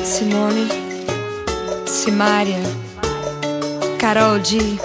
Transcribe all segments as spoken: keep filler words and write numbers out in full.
Simone, Simaria, Karol G.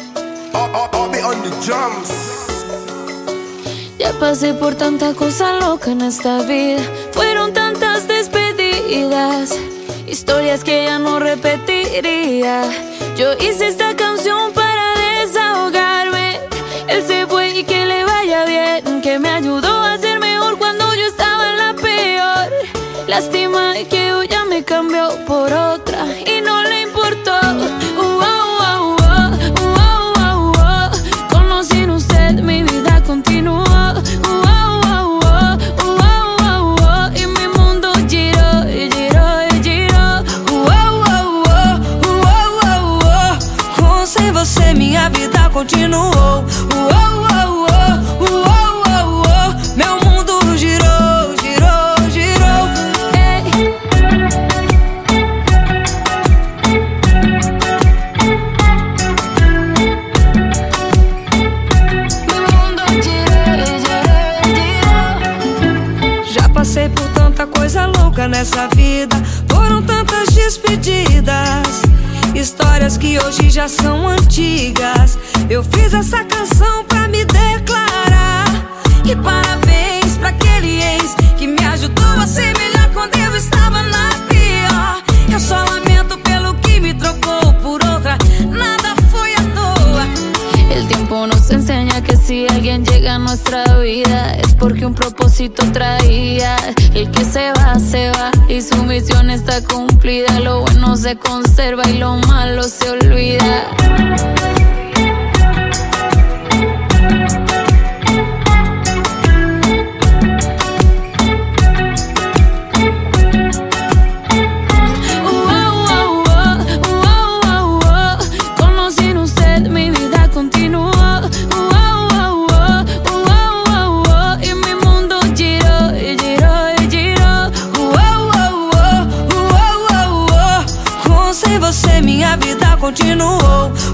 Ya pasé por tanta cosa loca en esta vida. Fueron tantas despedidas, historias que ya no repetiría. Yo hice esta canción para desahogarme. Él se fue y que le vaya bien, que me ayudó a ser mejor cuando yo estaba en la peor. Lástima que hoy ya me cambió por otra y no le importó. Uh, oh, oh, oh, oh, oh, oh. Conocí en usted, mi vida continuó. Uh, oh, oh, oh, oh, oh, oh. Y mi mundo giró, giró, giró. Uh, oh, oh, oh, oh, oh, oh. Com sem você minha vida continuou. Uh, oh, oh, oh, oh, oh, oh. Meu mundo girou, girou, girou. Hey. Meu mundo girou, girou, girou. Já passei por tanta coisa louca nessa vida. Foram tantas despedidas, histórias que hoje já são antigas. Eu fiz essa canção pra me declarar. E parabéns pra aquele ex que me ajudou a ser melhor quando eu estava na pior. Eu só lamento pelo que me trocou por outra. Nada foi à toa. El tiempo nos enseña que si alguien llega a nuestra vida es porque un propósito traía. El que se va, se va y su misión está cumplida. Lo bueno se conserva y lo malo se olvida. Sem você minha vida continuou.